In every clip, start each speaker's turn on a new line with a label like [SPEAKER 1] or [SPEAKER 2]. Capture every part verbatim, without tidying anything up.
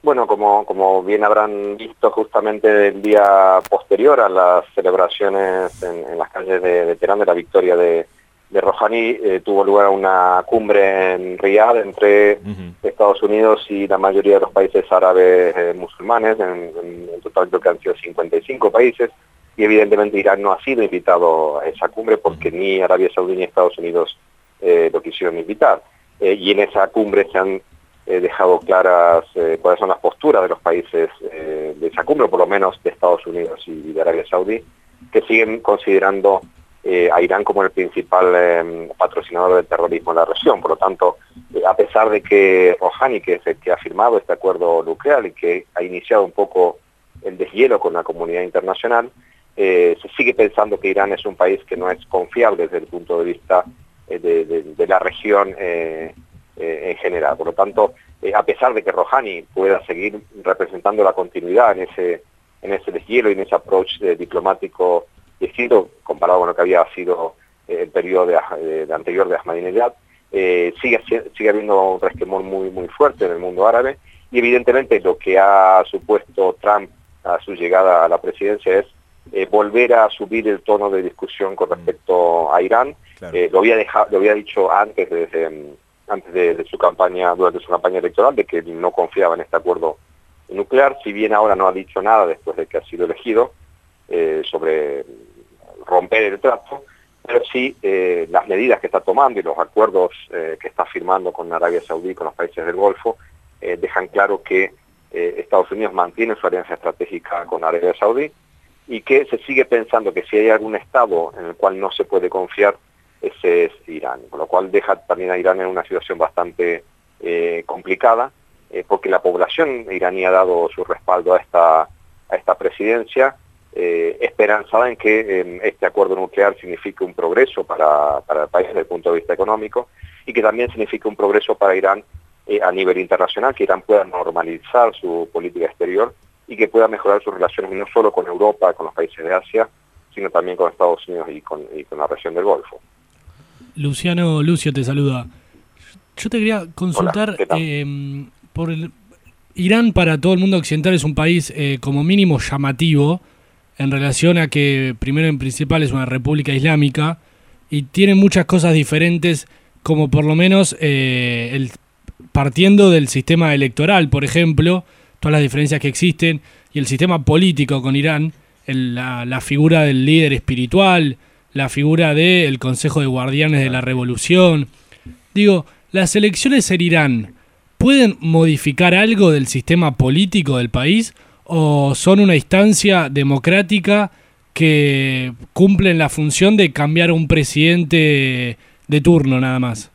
[SPEAKER 1] Bueno, como, como bien habrán visto, justamente el día posterior a las celebraciones en, en las calles de, de Teherán de la victoria de, de Rouhani, eh, tuvo lugar una cumbre en Riad entre uh-huh. Estados Unidos y la mayoría de los países árabes eh, musulmanes, en, en, en total creo que han sido cincuenta y cinco países, y evidentemente Irán no ha sido invitado a esa cumbre porque uh-huh. ni Arabia Saudí ni Estados Unidos eh, lo quisieron invitar. Eh, y en esa cumbre se han eh, dejado claras eh, cuáles son las posturas de los países eh, de esa cumbre, por lo menos de Estados Unidos y de Arabia Saudí, que siguen considerando eh, a Irán como el principal eh, patrocinador del terrorismo en la región. Por lo tanto, eh, a pesar de que Rouhani, que es el que ha firmado este acuerdo nuclear y que ha iniciado un poco el deshielo con la comunidad internacional, eh, se sigue pensando que Irán es un país que no es confiable desde el punto de vista eh, de, de, de la región eh, eh, en general. Por lo tanto, eh, a pesar de que Rouhani pueda seguir representando la continuidad en ese, en ese deshielo y en ese approach eh, diplomático distinto comparado con lo que había sido eh, el periodo de, de, de anterior de Ahmadinejad, eh, sigue, sigue habiendo un resquemor muy, muy fuerte en el mundo árabe, y evidentemente lo que ha supuesto Trump a su llegada a la presidencia es eh, volver a subir el tono de discusión con respecto a Irán. Claro. Eh, lo había dejado, lo había dicho antes desde, antes de, de su campaña, durante su campaña electoral, de que no confiaba en este acuerdo nuclear, si bien ahora no ha dicho nada después de que ha sido elegido eh, sobre romper el trato, pero sí eh, las medidas que está tomando y los acuerdos eh, que está firmando con Arabia Saudí y con los países del Golfo eh, dejan claro que eh, Estados Unidos mantiene su alianza estratégica con Arabia Saudí y que se sigue pensando que si hay algún estado en el cual no se puede confiar, ese es Irán, con lo cual deja también a Irán en una situación bastante eh, complicada, eh, porque la población iraní ha dado su respaldo a esta, a esta presidencia, eh, esperanzada en que eh, este acuerdo nuclear signifique un progreso para, para el país desde el punto de vista económico, y que también signifique un progreso para Irán eh, a nivel internacional, que Irán pueda normalizar su política exterior y que pueda mejorar sus relaciones no solo con Europa, con los países de Asia, sino también con Estados Unidos y con, y con la región del Golfo.
[SPEAKER 2] Luciano, Lucio te saluda. Yo te quería consultar,
[SPEAKER 1] Hola,
[SPEAKER 2] eh, por el, Irán para todo el mundo occidental es un país eh, como mínimo llamativo en relación a que primero en principal es una república islámica y tiene muchas cosas diferentes, como por lo menos eh, el, partiendo del sistema electoral, por ejemplo, todas las diferencias que existen, y el sistema político con Irán, el, la, la figura del líder espiritual, la figura del Consejo de Guardianes de la Revolución. Digo, ¿las elecciones en Irán pueden modificar algo del sistema político del país o son una instancia democrática que cumplen la función de cambiar un presidente de turno nada más?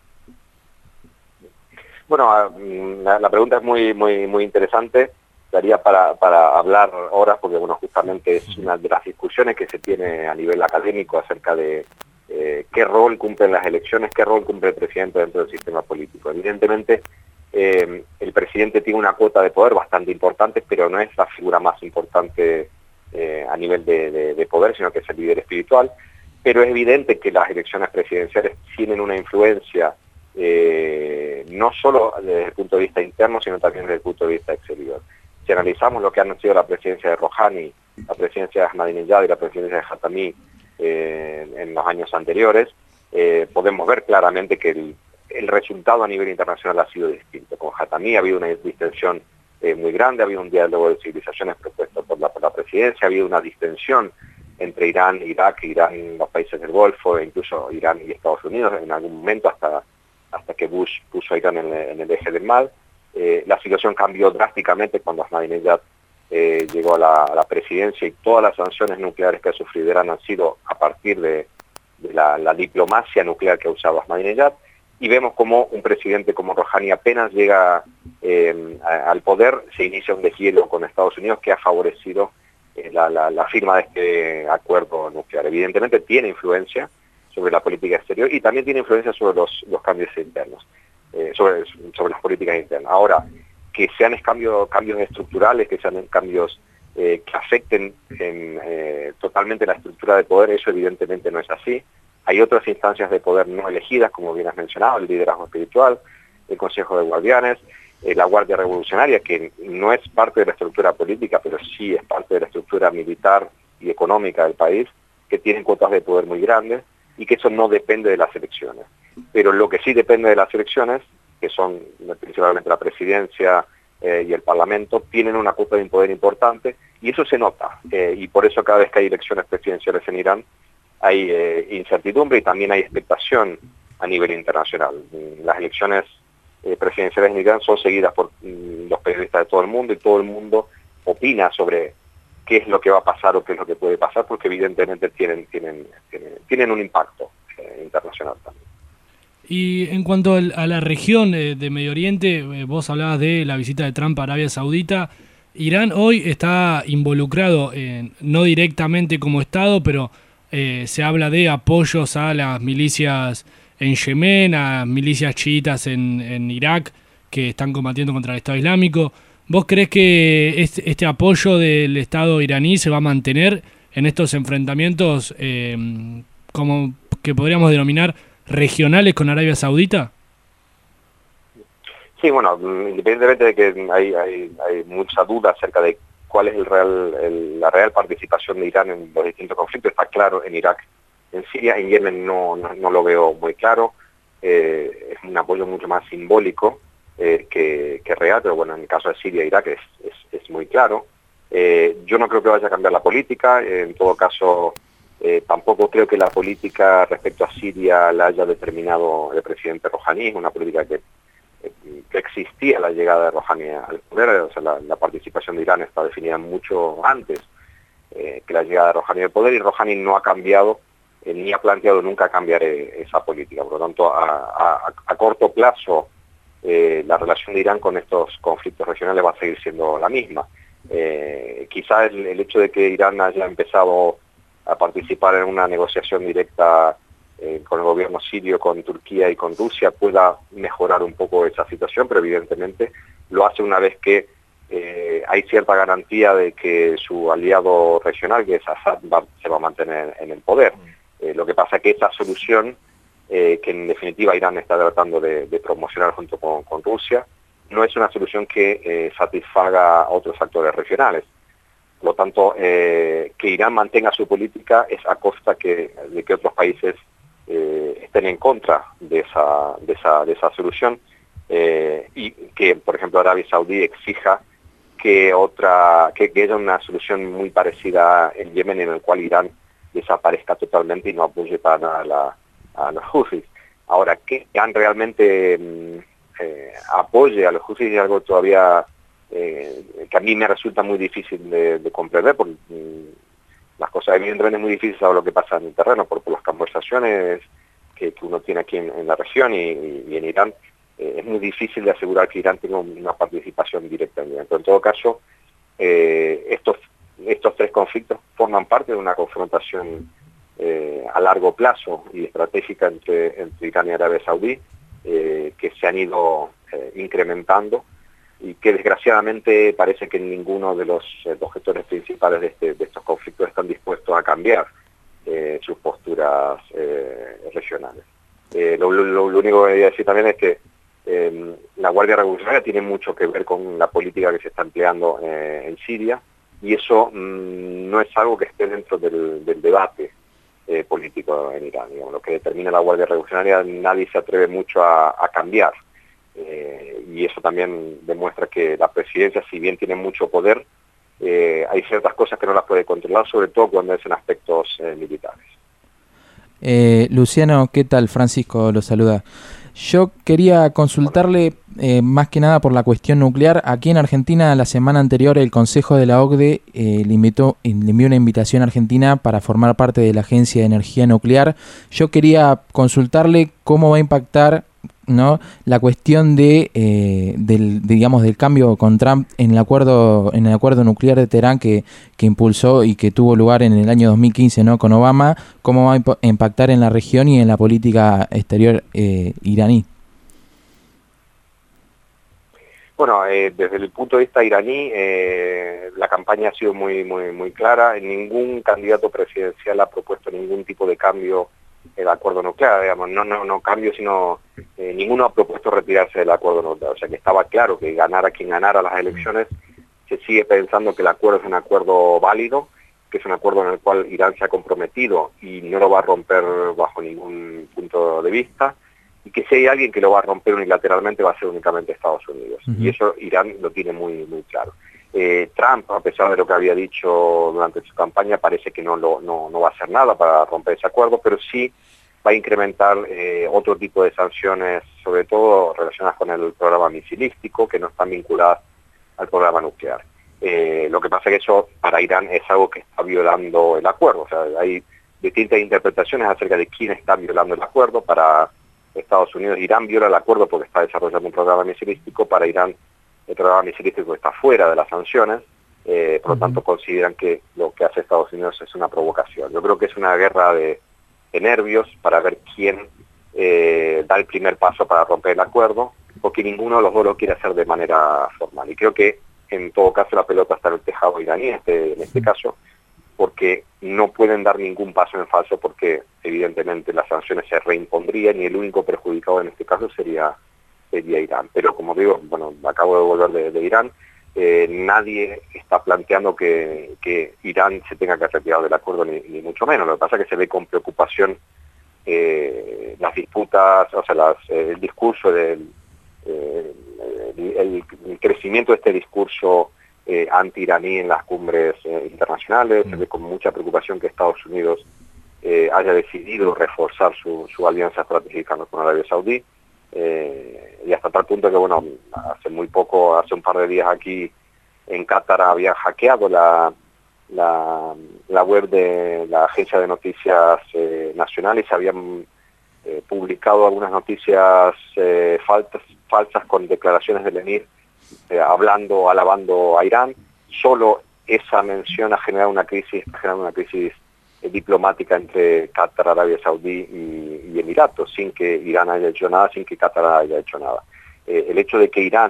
[SPEAKER 1] Bueno, la, la pregunta es muy muy muy interesante, daría para, para hablar horas, porque bueno, justamente es una de las discusiones que se tiene a nivel académico acerca de eh, qué rol cumplen las elecciones, qué rol cumple el presidente dentro del sistema político. Evidentemente, eh, el presidente tiene una cuota de poder bastante importante, pero no es la figura más importante eh, a nivel de, de, de poder, sino que es el líder espiritual. Pero es evidente que las elecciones presidenciales tienen una influencia eh, no solo desde el punto de vista interno, sino también desde el punto de vista exterior. Si analizamos lo que han sido la presidencia de Rouhani, la presidencia de Ahmadinejad y la presidencia de Khatami eh, en los años anteriores, eh, podemos ver claramente que el, el resultado a nivel internacional ha sido distinto. Con Khatami ha habido una distensión eh, muy grande, ha habido un diálogo de civilizaciones propuesto por la, por la presidencia, ha habido una distensión entre Irán, Irak, Irán y los países del Golfo, e incluso Irán y Estados Unidos, en algún momento hasta, hasta que Bush puso a Irán en, en el eje del mal. Eh, la situación cambió drásticamente cuando Ahmadinejad eh, llegó a la, a la presidencia, y todas las sanciones nucleares que ha sufrido Irán han sido a partir de, de la, la diplomacia nuclear que ha usado Ahmadinejad, y vemos como un presidente como Rouhani apenas llega eh, a, al poder, se inicia un deshielo con Estados Unidos que ha favorecido eh, la, la, la firma de este acuerdo nuclear. Evidentemente tiene influencia sobre la política exterior y también tiene influencia sobre los, los cambios internos. Eh, sobre, sobre las políticas internas. Ahora, que sean cambios, cambios estructurales, que sean cambios eh, que afecten en, eh, totalmente la estructura de poder, eso evidentemente no es así. Hay otras instancias de poder no elegidas, como bien has mencionado, el liderazgo espiritual, el Consejo de Guardianes, eh, la Guardia Revolucionaria, que no es parte de la estructura política, pero sí es parte de la estructura militar y económica del país, que tienen cuotas de poder muy grandes y que eso no depende de las elecciones. Pero lo que sí depende de las elecciones, que son principalmente la presidencia eh, y el parlamento, tienen una cuota de poder importante y eso se nota. Eh, y por eso cada vez que hay elecciones presidenciales en Irán hay eh, incertidumbre y también hay expectación a nivel internacional. Las elecciones eh, presidenciales en Irán son seguidas por mm, los periodistas de todo el mundo y todo el mundo opina sobre qué es lo que va a pasar o qué es lo que puede pasar, porque evidentemente tienen, tienen, tienen, tienen un impacto eh, internacional también.
[SPEAKER 2] Y en cuanto al, a la región eh, de Medio Oriente, eh, vos hablabas de la visita de Trump a Arabia Saudita. Irán hoy está involucrado, en, no directamente como Estado, pero eh, se habla de apoyos a las milicias en Yemen, a milicias chiitas en, en Irak, que están combatiendo contra el Estado Islámico. ¿Vos creés que este, este apoyo del Estado iraní se va a mantener en estos enfrentamientos eh, como que podríamos denominar regionales con Arabia Saudita?
[SPEAKER 1] Sí, bueno, independientemente de que hay, hay, hay mucha duda acerca de cuál es el real, el, la real participación de Irán en los distintos conflictos, está claro en Irak, en Siria, en Yemen no, no, no lo veo muy claro, eh, es un apoyo mucho más simbólico eh, que, que real, pero bueno, en el caso de Siria e Irak es, es, es muy claro. Eh, yo no creo que vaya a cambiar la política, en todo caso eh, tampoco creo que la política respecto a Siria la haya determinado el presidente Rohani, es una política que que existía la llegada de Rohani al poder, o sea, la, la participación de Irán está definida mucho antes eh, que la llegada de Rohani al poder, y Rohani no ha cambiado eh, ni ha planteado nunca cambiar eh, esa política. Por lo tanto, a, a, a corto plazo eh, la relación de Irán con estos conflictos regionales va a seguir siendo la misma. Eh, quizá el, el hecho de que Irán haya empezado a participar en una negociación directa Eh, con el gobierno sirio, con Turquía y con Rusia pueda mejorar un poco esa situación, pero evidentemente lo hace una vez que eh, hay cierta garantía de que su aliado regional, que es Assad, va, se va a mantener en el poder. Eh, lo que pasa es que esa solución, eh, que en definitiva Irán está tratando de, de promocionar junto con, con Rusia, no es una solución que eh, satisfaga a otros actores regionales. Por lo tanto, eh, que Irán mantenga su política es a costa que, de que otros países Eh, estén en contra de esa, de esa, de esa solución eh, y que, por ejemplo, Arabia Saudí exija que otra que, que haya una solución muy parecida en Yemen, en el cual Irán desaparezca totalmente y no apoye para nada a, la, a los Houthis. Ahora, que Irán realmente eh, apoye a los Houthis es algo todavía eh, que a mí me resulta muy difícil de, de comprender, porque las cosas evidentemente es muy difícil saber lo que pasa en el terreno por, por las conversaciones que, que uno tiene aquí en, en la región y, y, y en Irán. Eh, es muy difícil de asegurar que Irán tenga una participación directa en Irán. Pero en todo caso, eh, estos, estos tres conflictos forman parte de una confrontación eh, a largo plazo y estratégica entre, entre Irán y Arabia Saudí, eh, que se han ido eh, incrementando y que desgraciadamente parece que ninguno de los eh, objetores principales de, este, de estos conflictos están dispuestos a cambiar eh, sus posturas eh, regionales. Eh, lo, lo, lo único que voy a decir también es que eh, la Guardia Revolucionaria tiene mucho que ver con la política que se está empleando eh, en Siria, y eso mmm, no es algo que esté dentro del, del debate eh, político en Irán. Digamos, lo que determina la Guardia Revolucionaria nadie se atreve mucho a, a cambiar. Eh, y eso también demuestra que la presidencia, si bien tiene mucho poder, eh, hay ciertas cosas que no las puede controlar, sobre todo cuando es en aspectos eh, militares.
[SPEAKER 3] Eh, Luciano, ¿qué tal? Francisco lo saluda. Yo quería consultarle eh, más que nada por la cuestión nuclear. Aquí en Argentina, la semana anterior, el Consejo de la O C D E eh, le, invitó, le envió una invitación a Argentina para formar parte de la Agencia de Energía Nuclear. Yo quería consultarle cómo va a impactar, ¿no?, la cuestión de, eh, del, digamos, del cambio con Trump en el acuerdo en el acuerdo nuclear de Teherán que, que impulsó y que tuvo lugar en el año dos mil quince, ¿no?, con Obama. ¿Cómo va a impactar en la región y en la política exterior eh, iraní?
[SPEAKER 1] Bueno, eh, desde el punto de vista iraní, eh, la campaña ha sido muy, muy, muy clara. Ningún candidato presidencial ha propuesto ningún tipo de cambio el acuerdo nuclear, digamos, no, no, no cambio, sino eh, ninguno ha propuesto retirarse del acuerdo nuclear, o sea que estaba claro que ganara quien ganara las elecciones, se sigue pensando que el acuerdo es un acuerdo válido, que es un acuerdo en el cual Irán se ha comprometido y no lo va a romper bajo ningún punto de vista, y que si hay alguien que lo va a romper unilateralmente va a ser únicamente Estados Unidos. Uh-huh. Y eso Irán lo tiene muy, muy claro. Eh, Trump, a pesar de lo que había dicho durante su campaña, parece que no, lo, no, no va a hacer nada para romper ese acuerdo, pero sí va a incrementar eh, otro tipo de sanciones, sobre todo relacionadas con el programa misilístico, que no están vinculadas al programa nuclear. Eh, lo que pasa es que eso para Irán es algo que está violando el acuerdo. O sea, hay distintas interpretaciones acerca de quién está violando el acuerdo. Para Estados Unidos, Irán viola el acuerdo porque está desarrollando un programa misilístico. Para Irán, el programa misilístico está fuera de las sanciones. Eh, por lo tanto, consideran que lo que hace Estados Unidos es una provocación. Yo creo que es una guerra de, de nervios para ver quién eh, da el primer paso para romper el acuerdo, porque ninguno de los dos lo quiere hacer de manera formal. Y creo que en todo caso la pelota está en el tejado iraní, este, en este caso, porque no pueden dar ningún paso en falso, porque evidentemente las sanciones se reimpondrían y el único perjudicado en este caso sería, sería Irán. Pero como digo, bueno, acabo de volver de, de Irán, eh, nadie está planteando que, que Irán se tenga que retirar del acuerdo, ni, ni mucho menos. Lo que pasa es que se ve con preocupación eh, las disputas, o sea, las, eh, el discurso del Eh, el, el crecimiento de este discurso eh, anti-iraní en las cumbres eh, internacionales. Se ve con mucha preocupación que Estados Unidos eh, haya decidido reforzar su, su alianza estratégica con Arabia Saudí, eh, y hasta tal punto que, bueno, hace muy poco, hace un par de días aquí en Qatar habían hackeado la, la, la web de la agencia de noticias eh, nacional y se habían Eh, publicado algunas noticias eh, falsas, falsas con declaraciones del emir eh, hablando, alabando a Irán. Solo esa mención ha generado una crisis, ha generado una crisis eh, diplomática entre Qatar, Arabia Saudí y, y Emiratos, sin que Irán haya hecho nada, sin que Qatar haya hecho nada. Eh, el hecho de que Irán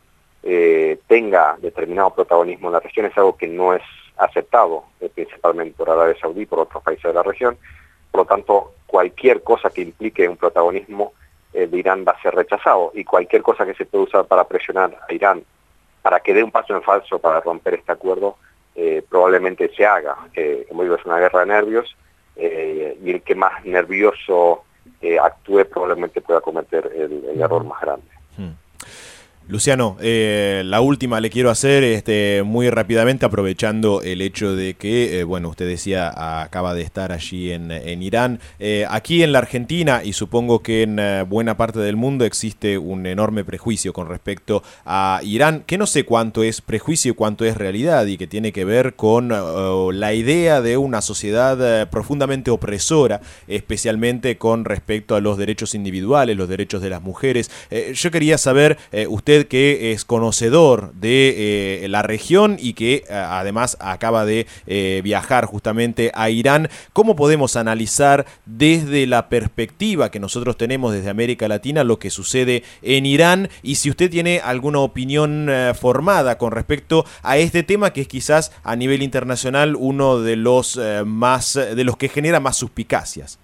[SPEAKER 1] eh, tenga determinado protagonismo en la región es algo que no es aceptado, eh, principalmente por Arabia Saudí y por otros países de la región. Por lo tanto, cualquier cosa que implique un protagonismo eh, de Irán va a ser rechazado, y cualquier cosa que se pueda usar para presionar a Irán para que dé un paso en falso para romper este acuerdo, eh, probablemente se haga. Eh, como digo, es una guerra de nervios, eh, y el que más nervioso eh, actúe probablemente pueda cometer el, el error más grande.
[SPEAKER 4] Hmm. Luciano, eh, la última le quiero hacer este, muy rápidamente, aprovechando el hecho de que, eh, bueno, usted decía, acaba de estar allí en, en Irán. Eh, aquí en la Argentina, y supongo que en eh, buena parte del mundo, existe un enorme prejuicio con respecto a Irán, que no sé cuánto es prejuicio y cuánto es realidad, y que tiene que ver con uh, la idea de una sociedad uh, profundamente opresora, especialmente con respecto a los derechos individuales, los derechos de las mujeres. Eh, yo quería saber, eh, usted que es conocedor de eh, la región y que eh, además acaba de eh, viajar justamente a Irán, ¿cómo podemos analizar desde la perspectiva que nosotros tenemos desde América Latina lo que sucede en Irán? Y si usted tiene alguna opinión eh, formada con respecto a este tema, que es quizás a nivel internacional uno de los eh, más de los que genera más suspicacias.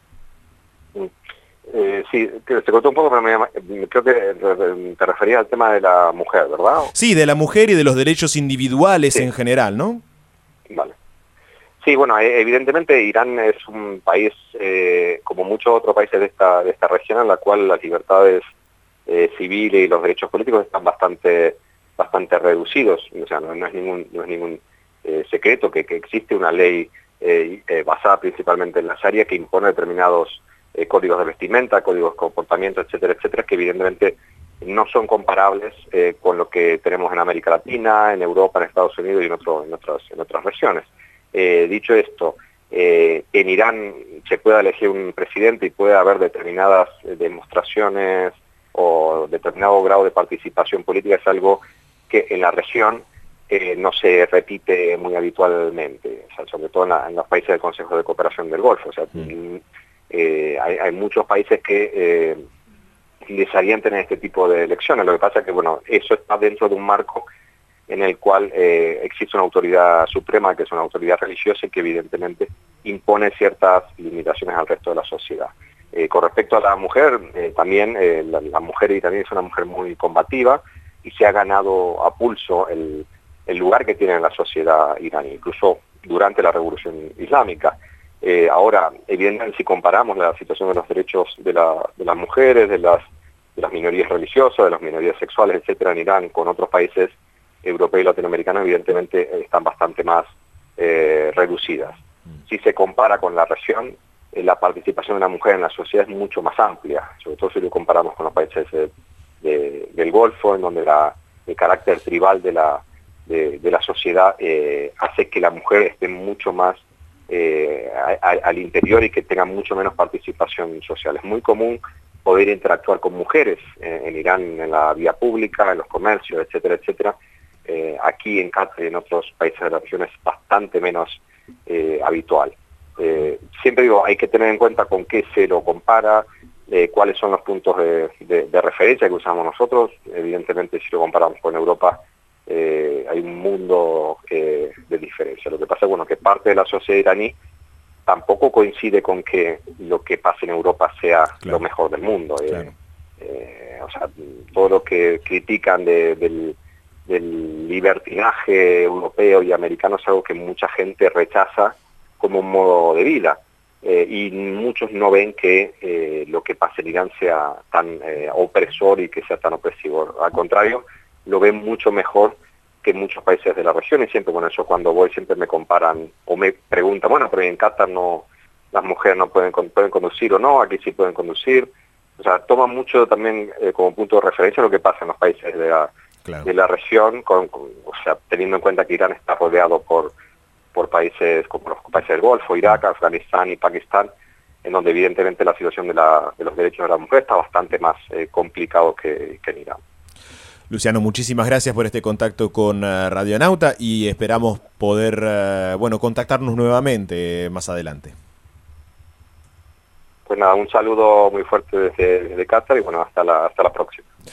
[SPEAKER 1] Eh, sí, se cortó un poco, pero me, creo que te referías al tema de la mujer, ¿verdad?
[SPEAKER 4] Sí, de la mujer y de los derechos individuales, sí, en general, ¿no?
[SPEAKER 1] Vale. Sí, bueno, evidentemente Irán es un país, eh, como muchos otros países de esta, de esta región, en la cual las libertades eh, civiles y los derechos políticos están bastante, bastante reducidos. O sea, no, no es ningún, no es ningún eh, secreto que, que existe una ley eh, eh, basada principalmente en la Sharia que impone determinados Eh, códigos de vestimenta, códigos de comportamiento, etcétera, etcétera, que evidentemente no son comparables eh, con lo que tenemos en América Latina, en Europa, en Estados Unidos y en, otro, en, otras, en otras regiones. Eh, dicho esto, eh, en Irán se puede elegir un presidente y puede haber determinadas eh, demostraciones o determinado grado de participación política, es algo que en la región eh, no se repite muy habitualmente, o sea, sobre todo en, la, en los países del Consejo de Cooperación del Golfo. O sea, mm. Eh, hay, hay muchos países que eh, desearían tener este tipo de elecciones. Lo que pasa es que, bueno, eso está dentro de un marco en el cual eh, existe una autoridad suprema, que es una autoridad religiosa, y que evidentemente impone ciertas limitaciones al resto de la sociedad. Eh, con respecto a la mujer, eh, también eh, la, la mujer iraní es una mujer muy combativa y se ha ganado a pulso el, el lugar que tiene en la sociedad iraní, incluso durante la Revolución Islámica. Eh, ahora, evidentemente, si comparamos la situación de los derechos de, la, de las mujeres, de las, de las minorías religiosas, de las minorías sexuales, etcétera, en Irán, con otros países europeos y latinoamericanos, evidentemente eh, están bastante más eh, reducidas. Si se compara con la región, eh, la participación de la mujer en la sociedad es mucho más amplia, sobre todo si lo comparamos con los países de, de, del Golfo, en donde la, el carácter tribal de la, de, de la sociedad eh, hace que la mujer esté mucho más Eh, a, a, al interior y que tengan mucho menos participación social. Es muy común poder interactuar con mujeres eh, en Irán, en la vía pública, en los comercios, etcétera, etcétera. Eh, aquí en Qatar y en otros países de la región es bastante menos eh, habitual. Eh, siempre digo, hay que tener en cuenta con qué se lo compara, eh, cuáles son los puntos de, de, de referencia que usamos nosotros. Evidentemente, si lo comparamos con Europa, Eh, hay un mundo eh, de diferencia. Lo que pasa es bueno, que parte de la sociedad iraní tampoco coincide con que lo que pasa en Europa sea claro. lo mejor del mundo. Eh, claro. eh, o sea, todo lo que critican de, del, del libertinaje europeo y americano es algo que mucha gente rechaza como un modo de vida. Eh, y muchos no ven que eh, lo que pasa en Irán sea tan eh, opresor y que sea tan opresivo. Al contrario, lo ven mucho mejor que muchos países de la región, y siempre con eso cuando voy siempre me comparan o me preguntan, bueno, pero en Qatar no, las mujeres no pueden, pueden conducir o no, aquí sí pueden conducir. O sea, toman mucho también eh, como punto de referencia lo que pasa en los países de la, claro. de la región, con, con, o sea, teniendo en cuenta que Irán está rodeado por, por países como los países del Golfo, Irak, Afganistán y Pakistán, en donde evidentemente la situación de, la, de los derechos de la mujer está bastante más eh, complicado que, que en Irán.
[SPEAKER 4] Luciano, muchísimas gracias por este contacto con uh, Radionauta y esperamos poder uh, bueno, contactarnos nuevamente más adelante.
[SPEAKER 1] Pues nada, un saludo muy fuerte desde, desde Qatar y bueno, hasta la, hasta la próxima.